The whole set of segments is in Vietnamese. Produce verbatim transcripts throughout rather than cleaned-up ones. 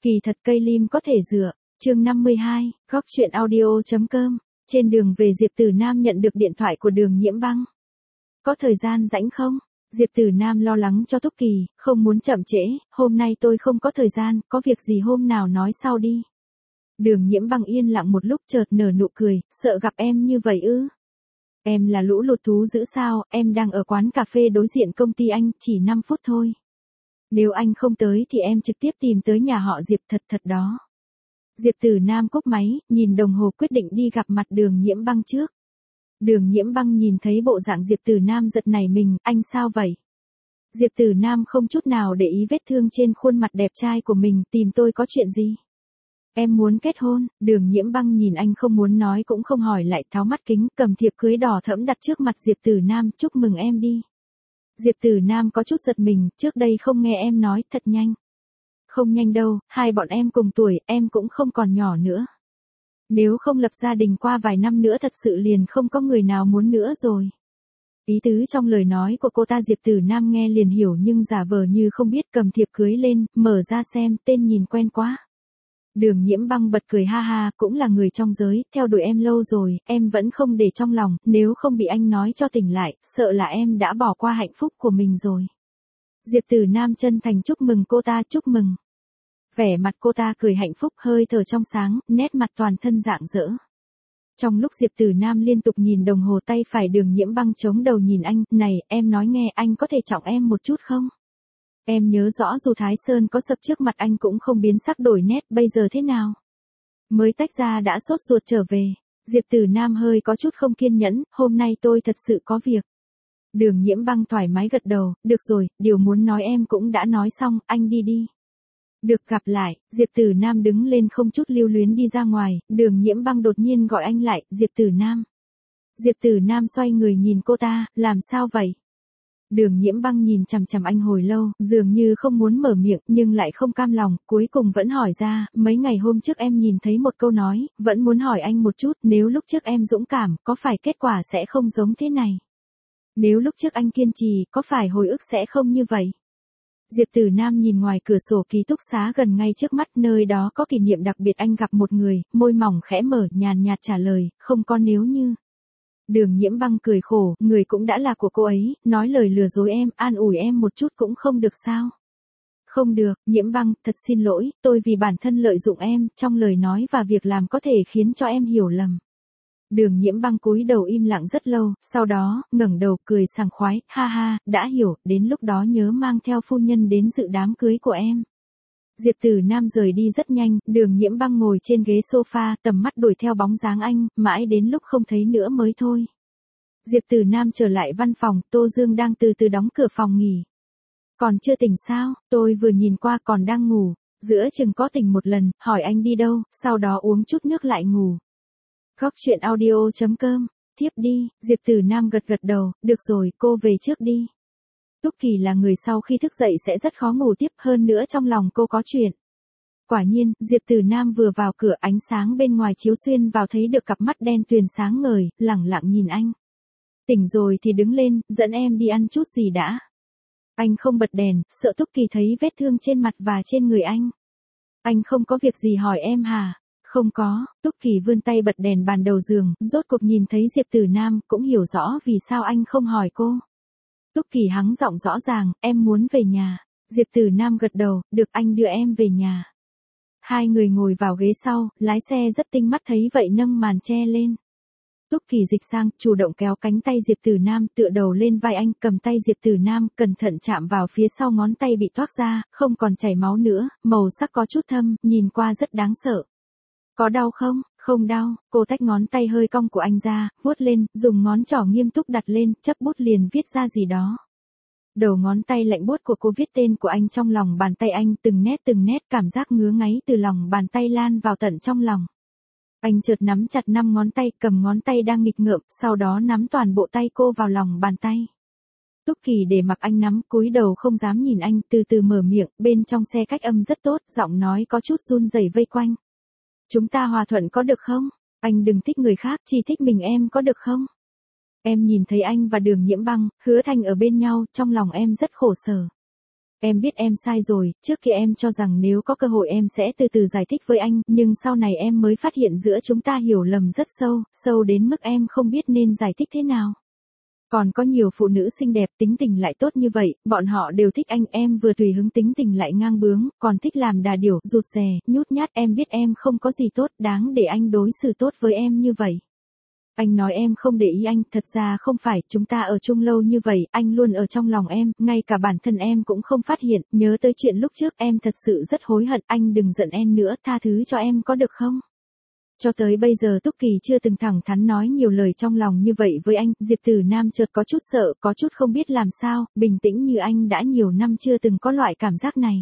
Kỳ thật cây lim có thể dựa. Chương năm mươi hai, góc chuyện audio chấm com. Trên đường về Diệp Tử Nam nhận được điện thoại của Đường Nhiễm Băng. Có thời gian rảnh không? Diệp Tử Nam lo lắng cho Túc Kỳ, không muốn chậm trễ, hôm nay tôi không có thời gian, có việc gì hôm nào nói sau đi. Đường Nhiễm Băng yên lặng một lúc chợt nở nụ cười, sợ gặp em như vậy ư? Em là lũ lụt thú dữ sao, em đang ở quán cà phê đối diện công ty anh, chỉ năm phút thôi. Nếu anh không tới thì em trực tiếp tìm tới nhà họ Diệp thật thật đó. Diệp Tử Nam cúp máy, nhìn đồng hồ quyết định đi gặp mặt Đường Nhiễm Băng trước. Đường Nhiễm Băng nhìn thấy bộ dạng Diệp Tử Nam giật nảy mình, anh sao vậy? Diệp Tử Nam không chút nào để ý vết thương trên khuôn mặt đẹp trai của mình, tìm tôi có chuyện gì? Em muốn kết hôn. Đường Nhiễm Băng nhìn anh không muốn nói cũng không hỏi lại, tháo mắt kính, cầm thiệp cưới đỏ thẫm đặt trước mặt Diệp Tử Nam, chúc mừng em đi. Diệp Tử Nam có chút giật mình, trước đây không nghe em nói, thật nhanh. Không nhanh đâu, hai bọn em cùng tuổi, em cũng không còn nhỏ nữa. Nếu không lập gia đình qua vài năm nữa thật sự liền không có người nào muốn nữa rồi. Ý tứ trong lời nói của cô ta Diệp Tử Nam nghe liền hiểu nhưng giả vờ như không biết, cầm thiệp cưới lên, mở ra xem, tên nhìn quen quá. Đường Nhiễm Băng bật cười ha ha, cũng là người trong giới, theo đuổi em lâu rồi, em vẫn không để trong lòng, nếu không bị anh nói cho tỉnh lại, sợ là em đã bỏ qua hạnh phúc của mình rồi. Diệp Tử Nam chân thành chúc mừng cô ta, chúc mừng. Vẻ mặt cô ta cười hạnh phúc, hơi thở trong sáng, nét mặt toàn thân rạng rỡ. Trong lúc Diệp Tử Nam liên tục nhìn đồng hồ, tay phải Đường Nhiễm Băng chống đầu nhìn anh, này, em nói nghe, anh có thể trọng em một chút không? Em nhớ rõ dù Thái Sơn có sập trước mặt anh cũng không biến sắc đổi nét, bây giờ thế nào? Mới tách ra đã sốt ruột trở về. Diệp Tử Nam hơi có chút không kiên nhẫn, hôm nay tôi thật sự có việc. Đường Nhiễm Băng thoải mái gật đầu, được rồi, điều muốn nói em cũng đã nói xong, anh đi đi. Được gặp lại. Diệp Tử Nam đứng lên không chút lưu luyến đi ra ngoài, Đường Nhiễm Băng đột nhiên gọi anh lại, Diệp Tử Nam. Diệp Tử Nam xoay người nhìn cô ta, làm sao vậy? Đường Nhiễm Băng nhìn chằm chằm anh hồi lâu, dường như không muốn mở miệng, nhưng lại không cam lòng, cuối cùng vẫn hỏi ra, mấy ngày hôm trước em nhìn thấy một câu nói, vẫn muốn hỏi anh một chút, nếu lúc trước em dũng cảm, có phải kết quả sẽ không giống thế này? Nếu lúc trước anh kiên trì, có phải hồi ức sẽ không như vậy? Diệp Tử Nam nhìn ngoài cửa sổ ký túc xá gần ngay trước mắt, nơi đó có kỷ niệm đặc biệt, anh gặp một người, môi mỏng khẽ mở, nhàn nhạt trả lời, không có nếu như. Đường Nhiễm Băng cười khổ, người cũng đã là của cô ấy, nói lời lừa dối em, an ủi em một chút cũng không được sao? Không được, Nhiễm Băng, thật xin lỗi, tôi vì bản thân lợi dụng em, trong lời nói và việc làm có thể khiến cho em hiểu lầm. Đường Nhiễm Băng cúi đầu im lặng rất lâu, sau đó, ngẩng đầu cười sảng khoái, ha ha, đã hiểu, đến lúc đó nhớ mang theo phu nhân đến dự đám cưới của em. Diệp Tử Nam rời đi rất nhanh, Đường Nhiễm Băng ngồi trên ghế sofa, tầm mắt đuổi theo bóng dáng anh, mãi đến lúc không thấy nữa mới thôi. Diệp Tử Nam trở lại văn phòng, Tô Dương đang từ từ đóng cửa phòng nghỉ. Còn chưa tỉnh sao? Tôi vừa nhìn qua còn đang ngủ, giữa chừng có tỉnh một lần, hỏi anh đi đâu, sau đó uống chút nước lại ngủ. Góc chuyện audio chấm com, tiếp đi. Diệp Tử Nam gật gật đầu, được rồi, cô về trước đi. Túc Kỳ là người sau khi thức dậy sẽ rất khó ngủ tiếp, hơn nữa trong lòng cô có chuyện. Quả nhiên, Diệp Tử Nam vừa vào cửa, ánh sáng bên ngoài chiếu xuyên vào thấy được cặp mắt đen tuyền sáng ngời, lẳng lặng nhìn anh. Tỉnh rồi thì đứng lên, dẫn em đi ăn chút gì đã. Anh không bật đèn, sợ Túc Kỳ thấy vết thương trên mặt và trên người anh. Anh không có việc gì hỏi em hả? Không có. Túc Kỳ vươn tay bật đèn bàn đầu giường, rốt cuộc nhìn thấy Diệp Tử Nam, cũng hiểu rõ vì sao anh không hỏi cô. Túc Kỳ hắng giọng rõ ràng, em muốn về nhà. Diệp Tử Nam gật đầu, được, anh đưa em về nhà. Hai người ngồi vào ghế sau, lái xe rất tinh mắt thấy vậy nâng màn che lên. Túc Kỳ dịch sang, chủ động kéo cánh tay Diệp Tử Nam, tựa đầu lên vai anh, cầm tay Diệp Tử Nam, cẩn thận chạm vào phía sau ngón tay bị toác ra, không còn chảy máu nữa, màu sắc có chút thâm, nhìn qua rất đáng sợ. Có đau không? Không đau. Cô tách ngón tay hơi cong của anh ra, vuốt lên, dùng ngón trỏ nghiêm túc đặt lên, chấp bút liền viết ra gì đó. Đầu ngón tay lạnh buốt của cô viết tên của anh trong lòng bàn tay anh, từng nét từng nét, cảm giác ngứa ngáy từ lòng bàn tay lan vào tận trong lòng. Anh chợt nắm chặt năm ngón tay, cầm ngón tay đang nghịch ngợm, sau đó nắm toàn bộ tay cô vào lòng bàn tay. Túc Kỳ để mặc anh nắm, cúi đầu không dám nhìn anh, từ từ mở miệng, bên trong xe cách âm rất tốt, giọng nói có chút run rẩy vây quanh. Chúng ta hòa thuận có được không? Anh đừng thích người khác, chỉ thích mình em có được không? Em nhìn thấy anh và Đường Nhiễm Băng, Hứa Thành ở bên nhau, trong lòng em rất khổ sở. Em biết em sai rồi, trước kia em cho rằng nếu có cơ hội em sẽ từ từ giải thích với anh, nhưng sau này em mới phát hiện giữa chúng ta hiểu lầm rất sâu, sâu đến mức em không biết nên giải thích thế nào. Còn có nhiều phụ nữ xinh đẹp tính tình lại tốt như vậy, bọn họ đều thích anh, em vừa tùy hứng tính tình lại ngang bướng, còn thích làm đà điểu, rụt rè, nhút nhát, em biết em không có gì tốt, đáng để anh đối xử tốt với em như vậy. Anh nói em không để ý anh, thật ra không phải, chúng ta ở chung lâu như vậy, anh luôn ở trong lòng em, ngay cả bản thân em cũng không phát hiện, nhớ tới chuyện lúc trước em thật sự rất hối hận, anh đừng giận em nữa, tha thứ cho em có được không? Cho tới bây giờ Túc Kỳ chưa từng thẳng thắn nói nhiều lời trong lòng như vậy với anh, Diệp Tử Nam chợt có chút sợ, có chút không biết làm sao, bình tĩnh như anh đã nhiều năm chưa từng có loại cảm giác này.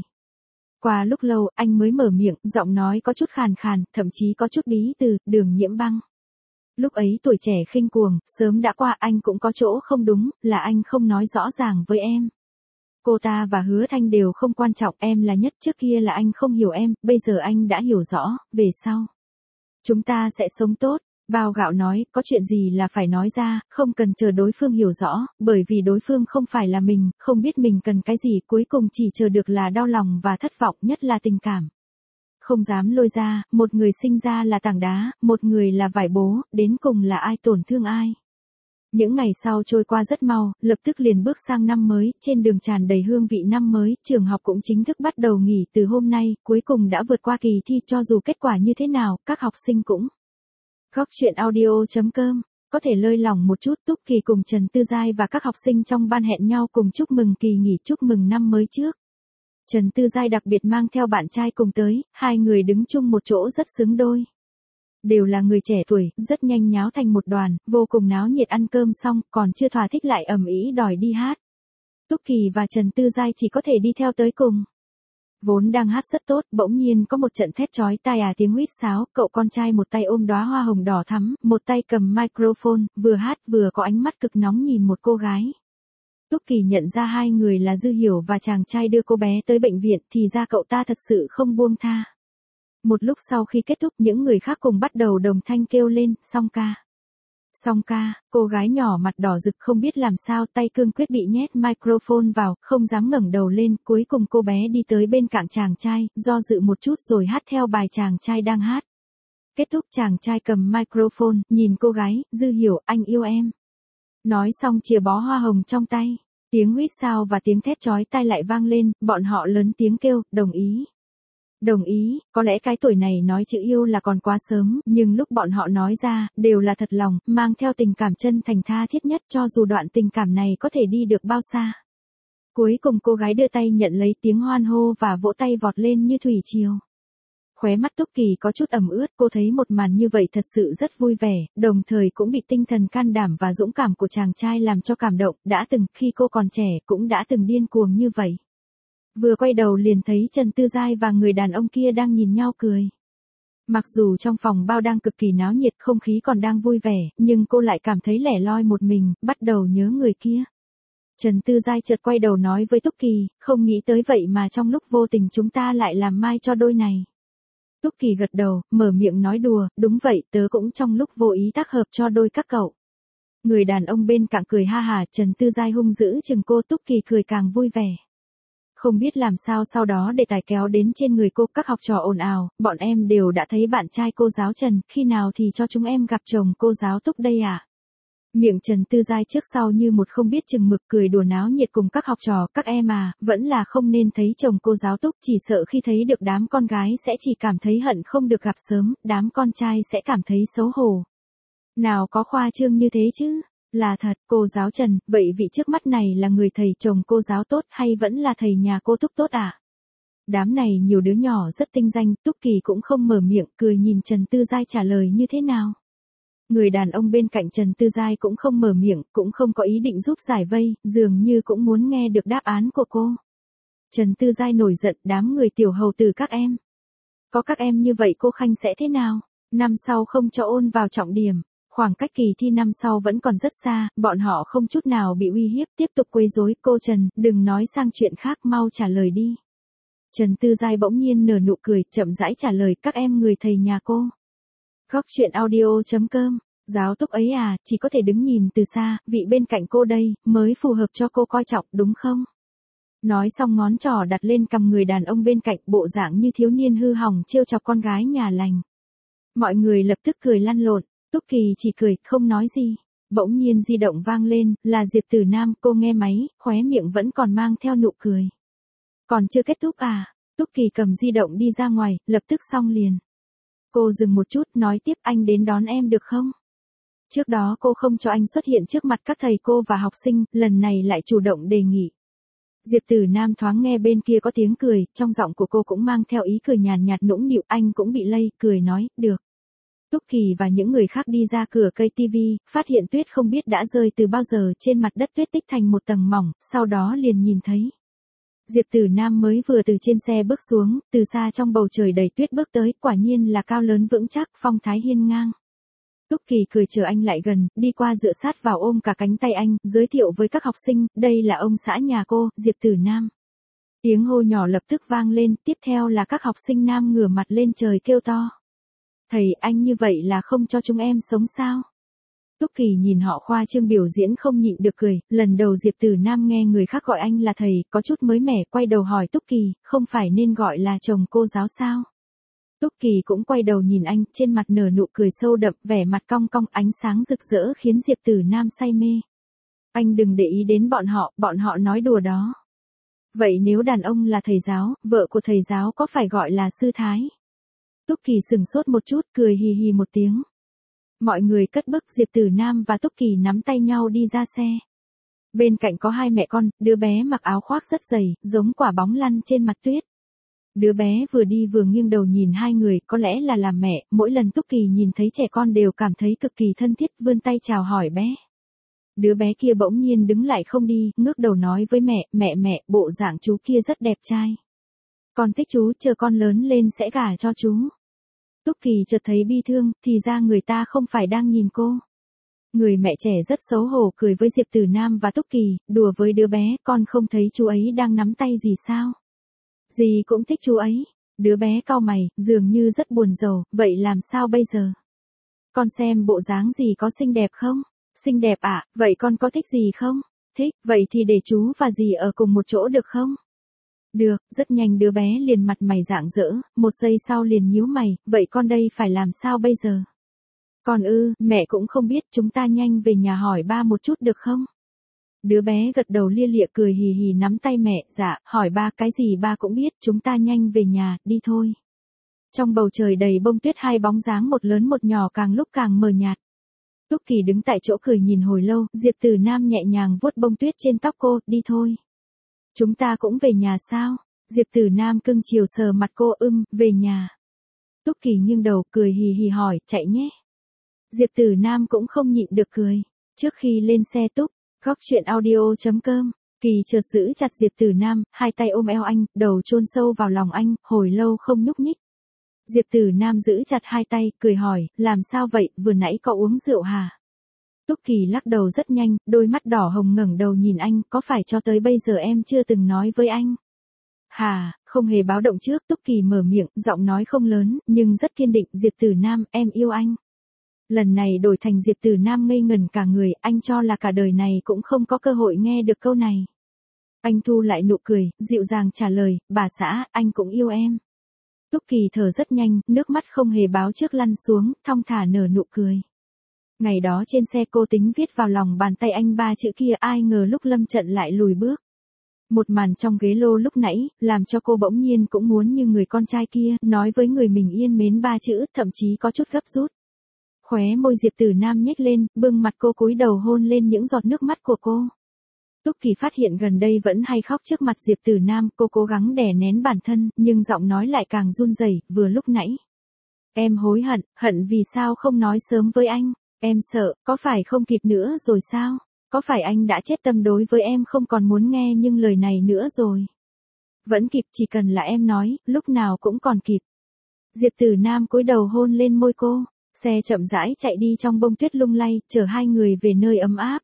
Qua lúc lâu, anh mới mở miệng, giọng nói có chút khàn khàn, thậm chí có chút bí từ, Đường Nhiễm Băng. Lúc ấy tuổi trẻ khinh cuồng, sớm đã qua, anh cũng có chỗ không đúng, là anh không nói rõ ràng với em. Cô ta và Hứa Thanh đều không quan trọng, em là nhất, trước kia là anh không hiểu em, bây giờ anh đã hiểu rõ, về sau chúng ta sẽ sống tốt. Bao Gạo nói, có chuyện gì là phải nói ra, không cần chờ đối phương hiểu rõ, bởi vì đối phương không phải là mình, không biết mình cần cái gì, cuối cùng chỉ chờ được là đau lòng và thất vọng, nhất là tình cảm. Không dám lôi ra, một người sinh ra là tảng đá, một người là vải bố, đến cùng là ai tổn thương ai. Những ngày sau trôi qua rất mau, lập tức liền bước sang năm mới, trên đường tràn đầy hương vị năm mới, trường học cũng chính thức bắt đầu nghỉ từ hôm nay, cuối cùng đã vượt qua kỳ thi, cho dù kết quả như thế nào, các học sinh cũng. Góc chuyện audio chấm com, có thể lơi lỏng một chút, Túc Kỳ cùng Trần Tư Giai và các học sinh trong ban hẹn nhau cùng chúc mừng kỳ nghỉ, chúc mừng năm mới trước. Trần Tư Giai đặc biệt mang theo bạn trai cùng tới, hai người đứng chung một chỗ rất xứng đôi. Đều là người trẻ tuổi, rất nhanh nháo thành một đoàn, vô cùng náo nhiệt, ăn cơm xong, còn chưa thỏa thích lại ầm ĩ đòi đi hát. Túc Kỳ và Trần Tư Giai chỉ có thể đi theo tới cùng. Vốn đang hát rất tốt, bỗng nhiên có một trận thét chói tai à tiếng huýt sáo, cậu con trai một tay ôm đóa hoa hồng đỏ thắm, một tay cầm microphone, vừa hát vừa có ánh mắt cực nóng nhìn một cô gái. Túc Kỳ nhận ra hai người là Dư Hiểu và chàng trai đưa cô bé tới bệnh viện, thì ra cậu ta thật sự không buông tha. Một lúc sau khi kết thúc, những người khác cùng bắt đầu đồng thanh kêu lên, song ca. Song ca, cô gái nhỏ mặt đỏ rực không biết làm sao, tay cương quyết bị nhét microphone vào, không dám ngẩng đầu lên, cuối cùng cô bé đi tới bên cạnh chàng trai, do dự một chút rồi hát theo bài chàng trai đang hát. Kết thúc chàng trai cầm microphone, nhìn cô gái, Dư Hiểu, anh yêu em. Nói xong chìa bó hoa hồng trong tay, tiếng huýt sáo và tiếng thét chói tai lại vang lên, bọn họ lớn tiếng kêu, đồng ý. Đồng ý, có lẽ cái tuổi này nói chữ yêu là còn quá sớm, nhưng lúc bọn họ nói ra, đều là thật lòng, mang theo tình cảm chân thành tha thiết nhất, cho dù đoạn tình cảm này có thể đi được bao xa. Cuối cùng cô gái đưa tay nhận lấy, tiếng hoan hô và vỗ tay vọt lên như thủy triều. Khóe mắt Túc Kỳ có chút ẩm ướt, cô thấy một màn như vậy thật sự rất vui vẻ, đồng thời cũng bị tinh thần can đảm và dũng cảm của chàng trai làm cho cảm động, đã từng, khi cô còn trẻ, cũng đã từng điên cuồng như vậy. Vừa quay đầu liền thấy Trần Tư Giai và người đàn ông kia đang nhìn nhau cười. Mặc dù trong phòng bao đang cực kỳ náo nhiệt, không khí còn đang vui vẻ, nhưng cô lại cảm thấy lẻ loi một mình, bắt đầu nhớ người kia. Trần Tư Giai chợt quay đầu nói với Túc Kỳ, không nghĩ tới vậy mà trong lúc vô tình chúng ta lại làm mai cho đôi này. Túc Kỳ gật đầu, mở miệng nói đùa, đúng vậy, tớ cũng trong lúc vô ý tác hợp cho đôi các cậu. Người đàn ông bên cạnh cười ha hả, Trần Tư Giai hung dữ chừng cô, Túc Kỳ cười càng vui vẻ. Không biết làm sao sau đó để tài kéo đến trên người cô, các học trò ồn ào, bọn em đều đã thấy bạn trai cô giáo Trần, khi nào thì cho chúng em gặp chồng cô giáo Túc đây à? Miệng Trần Tư Giai trước sau như một không biết chừng mực, cười đùa náo nhiệt cùng các học trò, các em à, vẫn là không nên thấy chồng cô giáo Túc, chỉ sợ khi thấy được đám con gái sẽ chỉ cảm thấy hận không được gặp sớm, đám con trai sẽ cảm thấy xấu hổ. Nào có khoa trương như thế chứ? Là thật, cô giáo Trần, vậy vị trước mắt này là người thầy chồng cô giáo tốt hay vẫn là thầy nhà cô Túc tốt à? Đám này nhiều đứa nhỏ rất tinh danh, Túc Kỳ cũng không mở miệng, cười nhìn Trần Tư Giai trả lời như thế nào. Người đàn ông bên cạnh Trần Tư Giai cũng không mở miệng, cũng không có ý định giúp giải vây, dường như cũng muốn nghe được đáp án của cô. Trần Tư Giai nổi giận, đám người tiểu hầu tử các em. Có các em như vậy cô Khanh sẽ thế nào? Năm sau không cho ôn vào trọng điểm. Khoảng cách kỳ thi năm sau vẫn còn rất xa, bọn họ không chút nào bị uy hiếp, tiếp tục quấy rối, cô Trần, đừng nói sang chuyện khác, mau trả lời đi. Trần Tư Giai bỗng nhiên nở nụ cười, chậm rãi trả lời, các em người thầy nhà cô. Góc chuyện audio chấm com, giáo Túc ấy à, chỉ có thể đứng nhìn từ xa, vị bên cạnh cô đây, mới phù hợp cho cô coi trọng, đúng không? Nói xong ngón trỏ đặt lên cằm người đàn ông bên cạnh, bộ dạng như thiếu niên hư hỏng trêu chọc con gái nhà lành. Mọi người lập tức cười lăn lộn, Túc Kỳ chỉ cười, không nói gì. Bỗng nhiên di động vang lên, là Diệp Tử Nam, cô nghe máy, khóe miệng vẫn còn mang theo nụ cười. Còn chưa kết thúc à? Túc Kỳ cầm di động đi ra ngoài, lập tức xong liền. Cô dừng một chút, nói tiếp, anh đến đón em được không? Trước đó cô không cho anh xuất hiện trước mặt các thầy cô và học sinh, lần này lại chủ động đề nghị. Diệp Tử Nam thoáng nghe bên kia có tiếng cười, trong giọng của cô cũng mang theo ý cười nhàn nhạt nũng nịu, anh cũng bị lây, cười nói, được. Túc Kỳ và những người khác đi ra cửa cây tivi, phát hiện tuyết không biết đã rơi từ bao giờ, trên mặt đất tuyết tích thành một tầng mỏng, sau đó liền nhìn thấy. Diệp Tử Nam mới vừa từ trên xe bước xuống, từ xa trong bầu trời đầy tuyết bước tới, quả nhiên là cao lớn vững chắc, phong thái hiên ngang. Túc Kỳ cười chờ anh lại gần, đi qua dựa sát vào ôm cả cánh tay anh, giới thiệu với các học sinh, đây là ông xã nhà cô, Diệp Tử Nam. Tiếng hô nhỏ lập tức vang lên, tiếp theo là các học sinh nam ngửa mặt lên trời kêu to. Thầy, anh như vậy là không cho chúng em sống sao? Túc Kỳ nhìn họ khoa trương biểu diễn không nhịn được cười, lần đầu Diệp Tử Nam nghe người khác gọi anh là thầy, có chút mới mẻ, quay đầu hỏi Túc Kỳ, không phải nên gọi là chồng cô giáo sao? Túc Kỳ cũng quay đầu nhìn anh, trên mặt nở nụ cười sâu đậm, vẻ mặt cong cong, ánh sáng rực rỡ khiến Diệp Tử Nam say mê. Anh đừng để ý đến bọn họ, bọn họ nói đùa đó. Vậy nếu đàn ông là thầy giáo, vợ của thầy giáo có phải gọi là sư thái? Túc Kỳ sừng sốt một chút, cười hì hì một tiếng. Mọi người cất bước, Diệp Tử Nam và Túc Kỳ nắm tay nhau đi ra xe. Bên cạnh có hai mẹ con, đứa bé mặc áo khoác rất dày, giống quả bóng lăn trên mặt tuyết. Đứa bé vừa đi vừa nghiêng đầu nhìn hai người, có lẽ là làm mẹ, mỗi lần Túc Kỳ nhìn thấy trẻ con đều cảm thấy cực kỳ thân thiết, vươn tay chào hỏi bé. Đứa bé kia bỗng nhiên đứng lại không đi, ngước đầu nói với mẹ, mẹ mẹ, bộ dạng chú kia rất đẹp trai. Con thích chú, chờ con lớn lên sẽ gả cho chú. Túc Kỳ chợt thấy bi thương, thì ra người ta không phải đang nhìn cô. Người mẹ trẻ rất xấu hổ cười với Diệp Tử Nam và Túc Kỳ, đùa với đứa bé, con không thấy chú ấy đang nắm tay gì sao? Dì cũng thích chú ấy. Đứa bé cau mày, dường như rất buồn rầu, vậy làm sao bây giờ? Con xem bộ dáng dì có xinh đẹp không? Xinh đẹp ạ, à, vậy con có thích gì không? Thích, vậy thì để chú và dì ở cùng một chỗ được không? Được, rất nhanh đứa bé liền mặt mày rạng rỡ, một giây sau liền nhíu mày, vậy con đây phải làm sao bây giờ? Con ư, mẹ cũng không biết, chúng ta nhanh về nhà hỏi ba một chút được không? Đứa bé gật đầu lia lịa cười hì hì nắm tay mẹ, dạ, hỏi ba cái gì ba cũng biết, chúng ta nhanh về nhà, đi thôi. Trong bầu trời đầy bông tuyết hai bóng dáng một lớn một nhỏ càng lúc càng mờ nhạt. Túc Kỳ đứng tại chỗ cười nhìn hồi lâu, Diệp Tử Nam nhẹ nhàng vuốt bông tuyết trên tóc cô, đi thôi. Chúng ta cũng về nhà sao? Diệp Tử Nam cưng chiều sờ mặt cô, ưm, về nhà. Túc Kỳ nghiêng đầu, cười hì hì hỏi, chạy nhé. Diệp Tử Nam cũng không nhịn được cười. Trước khi lên xe Túc, góc chuyện audio chấm com, Kỳ chợt giữ chặt Diệp Tử Nam, hai tay ôm eo anh, đầu chôn sâu vào lòng anh, hồi lâu không nhúc nhích. Diệp Tử Nam giữ chặt hai tay, cười hỏi, làm sao vậy, vừa nãy có uống rượu hả? Túc Kỳ lắc đầu rất nhanh, đôi mắt đỏ hồng ngẩng đầu nhìn anh, có phải cho tới bây giờ em chưa từng nói với anh? Hà, không hề báo động trước, Túc Kỳ mở miệng, giọng nói không lớn, nhưng rất kiên định, Diệp Tử Nam, em yêu anh. Lần này đổi thành Diệp Tử Nam ngây ngẩn cả người, anh cho là cả đời này cũng không có cơ hội nghe được câu này. Anh thu lại nụ cười, dịu dàng trả lời, bà xã, anh cũng yêu em. Túc Kỳ thở rất nhanh, nước mắt không hề báo trước lăn xuống, thong thả nở nụ cười. Ngày đó trên xe cô tính viết vào lòng bàn tay anh ba chữ kia, ai ngờ lúc lâm trận lại lùi bước. Một màn trong ghế lô lúc nãy, làm cho cô bỗng nhiên cũng muốn như người con trai kia, nói với người mình yên mến ba chữ, thậm chí có chút gấp rút. Khóe môi Diệp Tử Nam nhếch lên, bưng mặt cô cúi đầu hôn lên những giọt nước mắt của cô. Túc Kỳ phát hiện gần đây vẫn hay khóc trước mặt Diệp Tử Nam, cô cố gắng đè nén bản thân, nhưng giọng nói lại càng run rẩy, vừa lúc nãy. Em hối hận, hận vì sao không nói sớm với anh, em sợ, có phải không kịp nữa rồi sao? Có phải anh đã chết tâm đối với em không còn muốn nghe nhưng lời này nữa rồi? Vẫn kịp, chỉ cần là em nói, lúc nào cũng còn kịp. Diệp Tử Nam cúi đầu hôn lên môi cô, xe chậm rãi chạy đi trong bông tuyết lung lay, chở hai người về nơi ấm áp.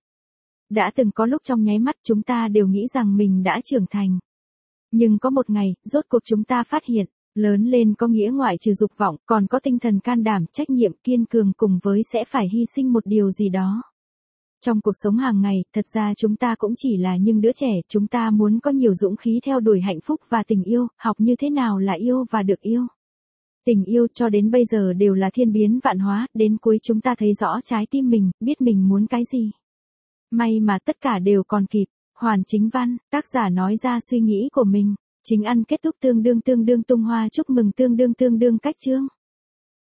Đã từng có lúc trong nháy mắt chúng ta đều nghĩ rằng mình đã trưởng thành. Nhưng có một ngày, rốt cuộc chúng ta phát hiện, lớn lên có nghĩa ngoại trừ dục vọng, còn có tinh thần can đảm, trách nhiệm, kiên cường cùng với sẽ phải hy sinh một điều gì đó. Trong cuộc sống hàng ngày, thật ra chúng ta cũng chỉ là những đứa trẻ, chúng ta muốn có nhiều dũng khí theo đuổi hạnh phúc và tình yêu, học như thế nào là yêu và được yêu. Tình yêu cho đến bây giờ đều là thiên biến vạn hóa, đến cuối chúng ta thấy rõ trái tim mình, biết mình muốn cái gì. May mà tất cả đều còn kịp. Hoàn Chính Văn, tác giả nói ra suy nghĩ của mình. Chính ăn kết thúc tương đương tương đương tung hoa chúc mừng tương đương tương đương cách chương.